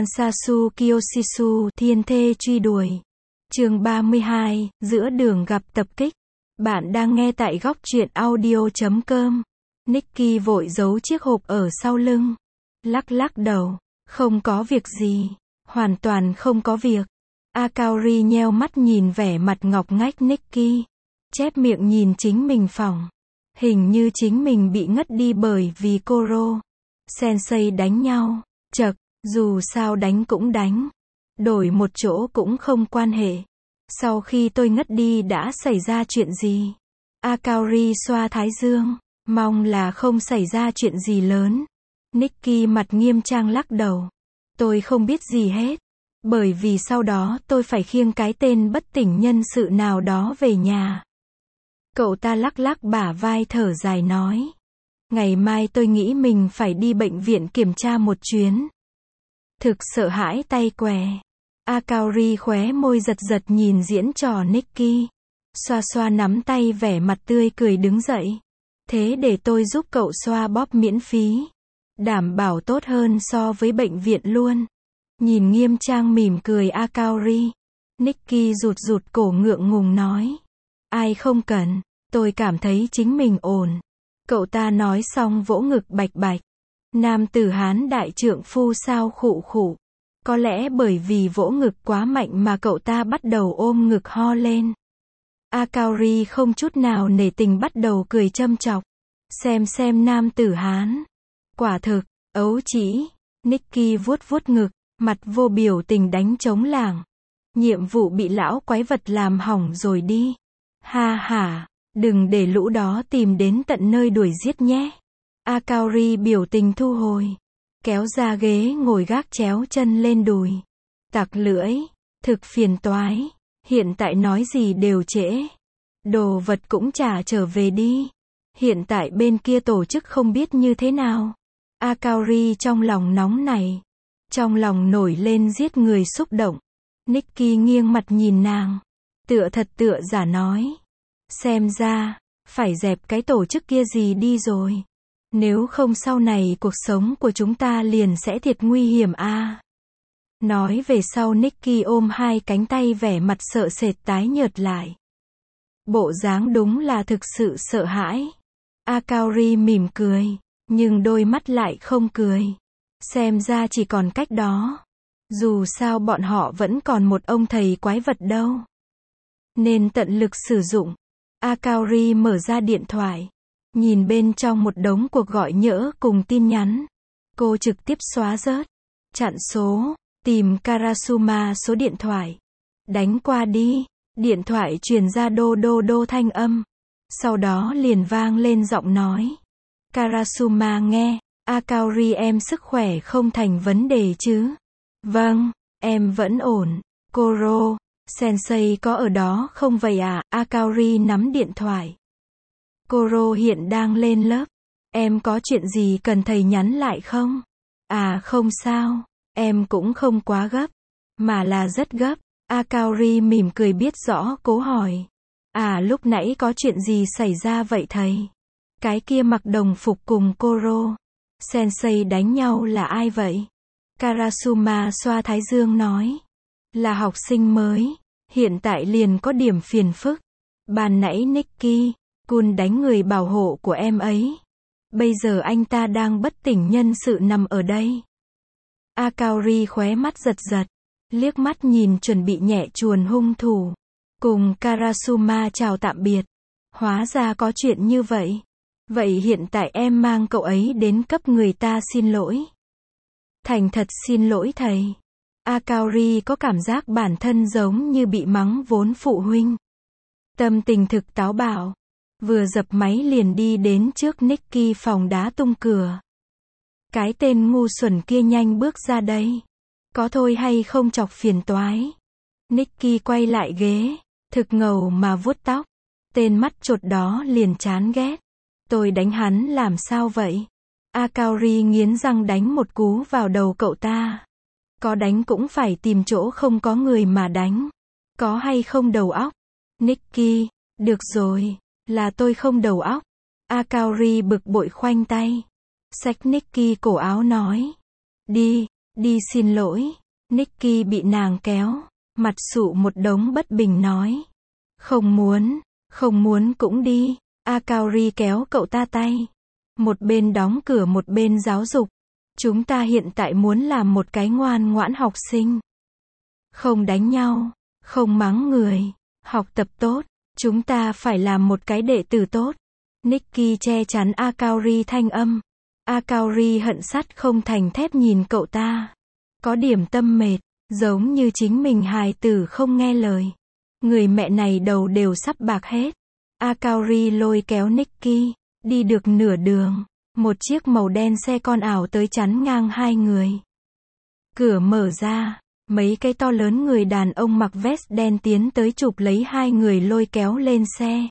Kansasu Kyoshisu thiên thê truy đuổi. Chương 32, giữa đường gặp tập kích. Bạn đang nghe tại góc truyện audio.com. Nikki vội giấu chiếc hộp ở sau lưng. Lắc lắc đầu. Không có việc gì. Hoàn toàn không có việc. Akaori nheo mắt nhìn vẻ mặt ngọc ngách Nikki. Chép miệng nhìn chính mình phỏng. Hình như chính mình bị ngất đi bởi vì Koro Sensei đánh nhau. Chậc, dù sao đánh cũng đánh. Đổi một chỗ cũng không quan hệ. Sau khi tôi ngất đi đã xảy ra chuyện gì? Akaori xoa thái dương. Mong là không xảy ra chuyện gì lớn. Nikki mặt nghiêm trang lắc đầu. Tôi không biết gì hết. Bởi vì sau đó tôi phải khiêng cái tên bất tỉnh nhân sự nào đó về nhà. Cậu ta lắc lắc bả vai thở dài nói. Ngày mai tôi nghĩ mình phải đi bệnh viện kiểm tra một chuyến. Thực sợ hãi tay què. Akaori khóe môi giật giật nhìn diễn trò Nikki. Xoa xoa nắm tay vẻ mặt tươi cười đứng dậy. Thế để tôi giúp cậu xoa bóp miễn phí. Đảm bảo tốt hơn so với bệnh viện luôn. Nhìn nghiêm trang mỉm cười Akaori. Nikki rụt rụt cổ ngượng ngùng nói. Ai không cần, tôi cảm thấy chính mình ổn. Cậu ta nói xong vỗ ngực bạch bạch. Nam tử Hán đại trượng phu sao khụ khụ. Có lẽ bởi vì vỗ ngực quá mạnh mà cậu ta bắt đầu ôm ngực ho lên. Akaori không chút nào nể tình bắt đầu cười châm chọc. Xem nam tử Hán. Quả thực, ấu trĩ. Nikki vuốt vuốt ngực, mặt vô biểu tình đánh trống lảng. Nhiệm vụ bị lão quái vật làm hỏng rồi đi. Ha ha, đừng để lũ đó tìm đến tận nơi đuổi giết nhé. Akaori biểu tình thu hồi. Kéo ra ghế ngồi gác chéo chân lên đùi. Tặc lưỡi, thực phiền toái. Hiện tại nói gì đều trễ. Đồ vật cũng trả trở về đi. Hiện tại bên kia tổ chức không biết như thế nào. Akaori trong lòng nóng này. Trong lòng nổi lên giết người xúc động. Nikki nghiêng mặt nhìn nàng. Tựa thật tựa giả nói. Xem ra, phải dẹp cái tổ chức kia gì đi rồi. Nếu không sau này cuộc sống của chúng ta liền sẽ thiệt nguy hiểm a. Nói về sau Nikki ôm hai cánh tay vẻ mặt sợ sệt tái nhợt lại. Bộ dáng đúng là thực sự sợ hãi. Akaori mỉm cười, nhưng đôi mắt lại không cười. Xem ra chỉ còn cách đó. Dù sao bọn họ vẫn còn một ông thầy quái vật đâu. Nên tận lực sử dụng. Akaori mở ra điện thoại. Nhìn bên trong một đống cuộc gọi nhỡ cùng tin nhắn. Cô trực tiếp xóa rớt. Chặn số. Tìm Karasuma số điện thoại. Đánh qua đi. Điện thoại truyền ra đô đô đô thanh âm. Sau đó liền vang lên giọng nói. Karasuma nghe. Akaori em sức khỏe không thành vấn đề chứ? Vâng, em vẫn ổn. Koro Sensei có ở đó không vậy à? Akaori nắm điện thoại. Koro hiện đang lên lớp. Em có chuyện gì cần thầy nhắn lại không? À không sao, em cũng không quá gấp. Mà là rất gấp. Akaori mỉm cười biết rõ cố hỏi. À lúc nãy có chuyện gì xảy ra vậy thầy? Cái kia mặc đồng phục cùng Koro Sensei đánh nhau là ai vậy? Karasuma xoa thái dương nói. Là học sinh mới. Hiện tại liền có điểm phiền phức. Ban nãy Nikki Kun đánh người bảo hộ của em ấy. Bây giờ anh ta đang bất tỉnh nhân sự nằm ở đây. Akaori khóe mắt giật giật. Liếc mắt nhìn chuẩn bị nhẹ chuồn hung thủ. Cùng Karasuma chào tạm biệt. Hóa ra có chuyện như vậy. Vậy hiện tại em mang cậu ấy đến cấp người ta xin lỗi. Thành thật xin lỗi thầy. Akaori có cảm giác bản thân giống như bị mắng vốn phụ huynh. Tâm tình thực táo bạo. Vừa dập máy liền đi đến trước Nikki phòng đá tung cửa. Cái tên ngu xuẩn kia nhanh bước ra đây. Có thôi hay không chọc phiền toái. Nikki quay lại ghế. Thực ngầu mà vuốt tóc. Tên mắt chột đó liền chán ghét. Tôi đánh hắn làm sao vậy? Akaori nghiến răng đánh một cú vào đầu cậu ta. Có đánh cũng phải tìm chỗ không có người mà đánh. Có hay không đầu óc? Nikki, được rồi, là tôi không đầu óc. Akaori bực bội khoanh tay. Xách Nikki cổ áo nói. Đi, Đi xin lỗi. Nicky bị nàng kéo, mặt sụ một đống bất bình nói. Không muốn cũng đi. Akaori kéo cậu ta tay. Một bên đóng cửa một bên giáo dục. Chúng ta hiện tại muốn làm một cái ngoan ngoãn học sinh. Không đánh nhau, không mắng người, học tập tốt. Chúng ta phải làm một cái đệ tử tốt. Nicky che chắn Akaori thanh âm. Akaori hận sắt không thành thép nhìn cậu ta. Có điểm tâm mệt, giống như chính mình hài tử không nghe lời. Người mẹ này đầu đều sắp bạc hết. Akaori lôi kéo Nicky, đi được nửa đường. Một chiếc màu đen xe con ảo tới chắn ngang hai người. Cửa mở ra, mấy cái to lớn người đàn ông mặc vest đen tiến tới chụp lấy hai người lôi kéo lên xe.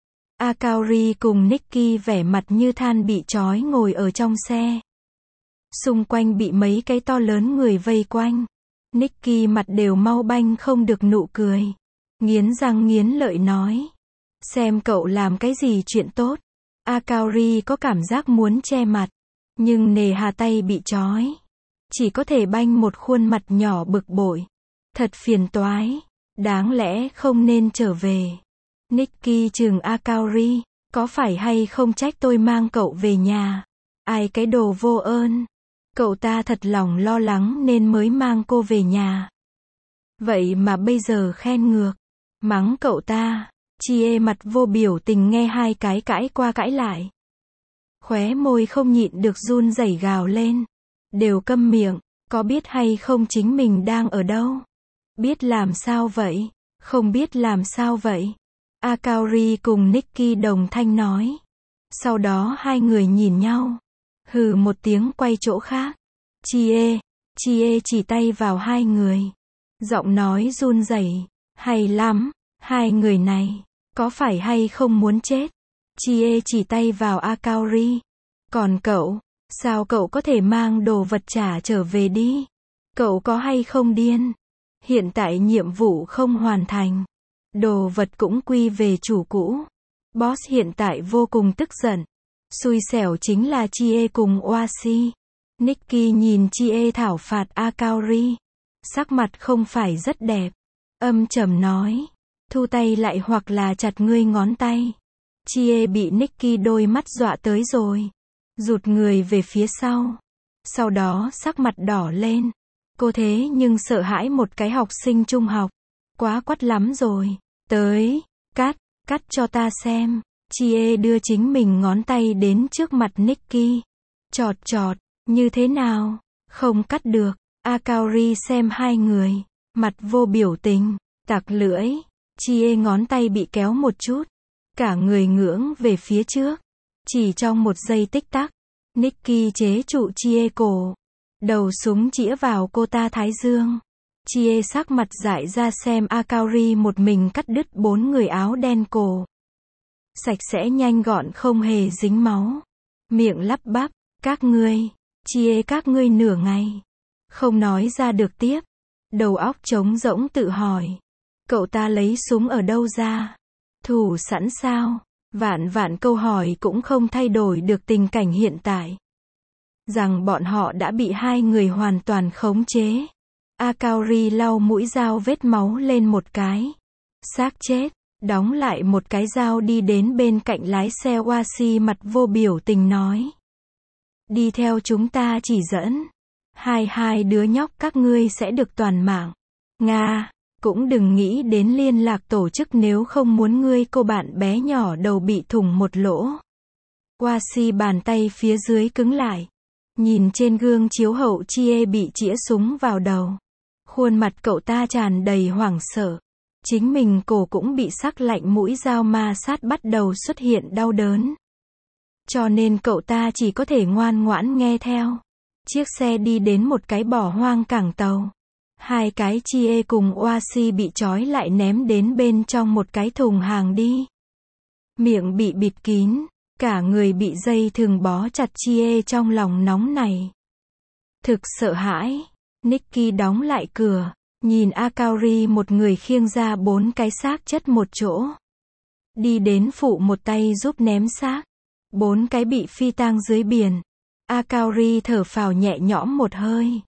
Akaori cùng Nicky vẻ mặt như than bị trói ngồi ở trong xe. Xung quanh bị mấy cái to lớn người vây quanh. Nicky mặt đều mau banh không được nụ cười. Nghiến răng nghiến lợi nói. Xem cậu làm cái gì chuyện tốt. Akaori có cảm giác muốn che mặt. Nhưng nề hà tay bị trói. Chỉ có thể banh một khuôn mặt nhỏ bực bội. Thật phiền toái. Đáng lẽ không nên trở về. Nicky chừng Akaori. Có phải hay không trách tôi mang cậu về nhà. Ai cái đồ vô ơn. Cậu ta thật lòng lo lắng nên mới mang cô về nhà. Vậy mà bây giờ khen ngược. Mắng cậu ta. Chie mặt vô biểu tình nghe hai cái cãi qua cãi lại. Khóe môi không nhịn được run rẩy gào lên. Đều câm miệng, có biết hay không chính mình đang ở đâu? Biết làm sao vậy? Không biết làm sao vậy? Akaori cùng Nicky đồng thanh nói. Sau đó hai người nhìn nhau. Hừ một tiếng quay chỗ khác. Chie chỉ tay vào hai người. Giọng nói run rẩy. Hay lắm, hai người này, có phải hay không muốn chết? Chie chỉ tay vào Akaori. Còn cậu, sao cậu có thể mang đồ vật trả trở về đi? Cậu có hay không điên? Hiện tại nhiệm vụ không hoàn thành. Đồ vật cũng quy về chủ cũ. Boss hiện tại vô cùng tức giận. Xui xẻo chính là Chie cùng Oashi. Nicky nhìn Chie thảo phạt Akaori. Sắc mặt không phải rất đẹp. Âm trầm nói. Thu tay lại hoặc là chặt ngươi ngón tay. Chie bị Nicky đôi mắt dọa tới rồi. Rụt người về phía sau. Sau đó sắc mặt đỏ lên. Cô thế nhưng sợ hãi một cái học sinh trung học. Quá quắt lắm rồi. Tới, cắt cho ta xem. Chie đưa chính mình ngón tay đến trước mặt Nicky. Chọt, như thế nào? Không cắt được. Akaori xem hai người. Mặt vô biểu tình. Tặc lưỡi. Chie ngón tay bị kéo một chút. Cả người ngưỡng về phía trước. Chỉ trong một giây tích tắc. Nicky chế trụ Chie cổ. Đầu súng chĩa vào cô ta thái dương. Chie sắc mặt dại ra xem Akaori một mình cắt đứt 4 người áo đen cổ. Sạch sẽ nhanh gọn không hề dính máu. Miệng lắp bắp. Các ngươi. Chie các ngươi nửa ngày. Không nói ra được tiếp. Đầu óc trống rỗng tự hỏi. Cậu ta lấy súng ở đâu ra? Thủ sẵn sao? Vạn câu hỏi cũng không thay đổi được tình cảnh hiện tại. Rằng bọn họ đã bị hai người hoàn toàn khống chế. Akaori lau mũi dao vết máu lên một cái. Xác chết. Đóng lại một cái dao đi đến bên cạnh lái xe Washi mặt vô biểu tình nói. Đi theo chúng ta chỉ dẫn. Hai đứa nhóc các ngươi sẽ được toàn mạng. Nga. Cũng đừng nghĩ đến liên lạc tổ chức nếu không muốn ngươi cô bạn bé nhỏ đầu bị thủng một lỗ. Washi bàn tay phía dưới cứng lại. Nhìn trên gương chiếu hậu Chie bị chĩa súng vào đầu. Khuôn mặt cậu ta tràn đầy hoảng sợ. Chính mình cổ cũng bị sắc lạnh mũi dao ma sát bắt đầu xuất hiện đau đớn. Cho nên cậu ta chỉ có thể ngoan ngoãn nghe theo. Chiếc xe đi đến một cái bỏ hoang cảng tàu. Hai cái Chie cùng Oashi bị trói lại ném đến bên trong một cái thùng hàng đi. Miệng bị bịt kín. Cả người bị dây thừng bó chặt Chie trong lòng nóng này. Thực sợ hãi. Nicky đóng lại cửa. Nhìn Akaori một người khiêng ra 4 cái xác chất một chỗ. Đi đến phụ một tay giúp ném xác. 4 cái bị phi tang dưới biển. Akaori thở phào nhẹ nhõm một hơi.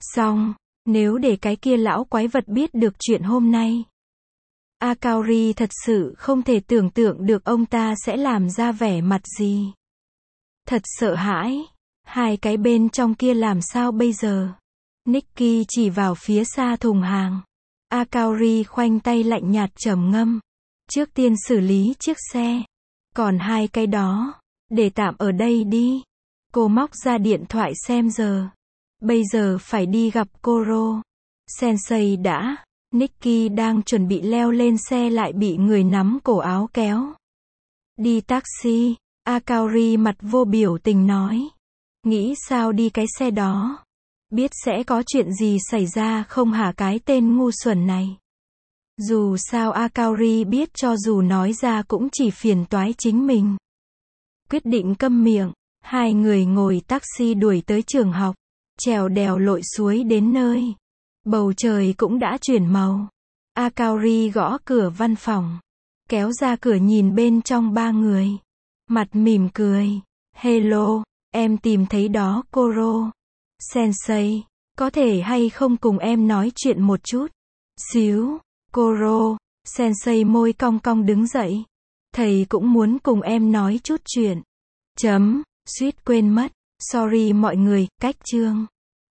Xong, nếu để cái kia lão quái vật biết được chuyện hôm nay, Akaori thật sự không thể tưởng tượng được ông ta sẽ làm ra vẻ mặt gì. Thật sợ hãi. Hai cái bên trong kia làm sao bây giờ? Nikki chỉ vào phía xa thùng hàng. Akaori khoanh tay lạnh nhạt trầm ngâm. Trước tiên xử lý chiếc xe. Còn hai cái đó, để tạm ở đây đi. Cô móc ra điện thoại xem giờ. Bây giờ phải đi gặp Koro Sensei đã. Nikki đang chuẩn bị leo lên xe lại bị người nắm cổ áo kéo. Đi taxi, Akaori mặt vô biểu tình nói. Nghĩ sao đi cái xe đó? Biết sẽ có chuyện gì xảy ra không hả cái tên ngu xuẩn này? Dù sao Akaori biết cho dù nói ra cũng chỉ phiền toái chính mình. Quyết định câm miệng, hai người ngồi taxi đuổi tới trường học, trèo đèo lội suối đến nơi. Bầu trời cũng đã chuyển màu. Akaori gõ cửa văn phòng, kéo ra cửa nhìn bên trong ba người. Mặt mỉm cười. Hello, em tìm thấy đó Koro Sensei, có thể hay không cùng em nói chuyện một chút? Xíu. Koro Sensei môi cong cong đứng dậy. Thầy cũng muốn cùng em nói chút chuyện. Suýt quên mất. Sorry mọi người, cách chương.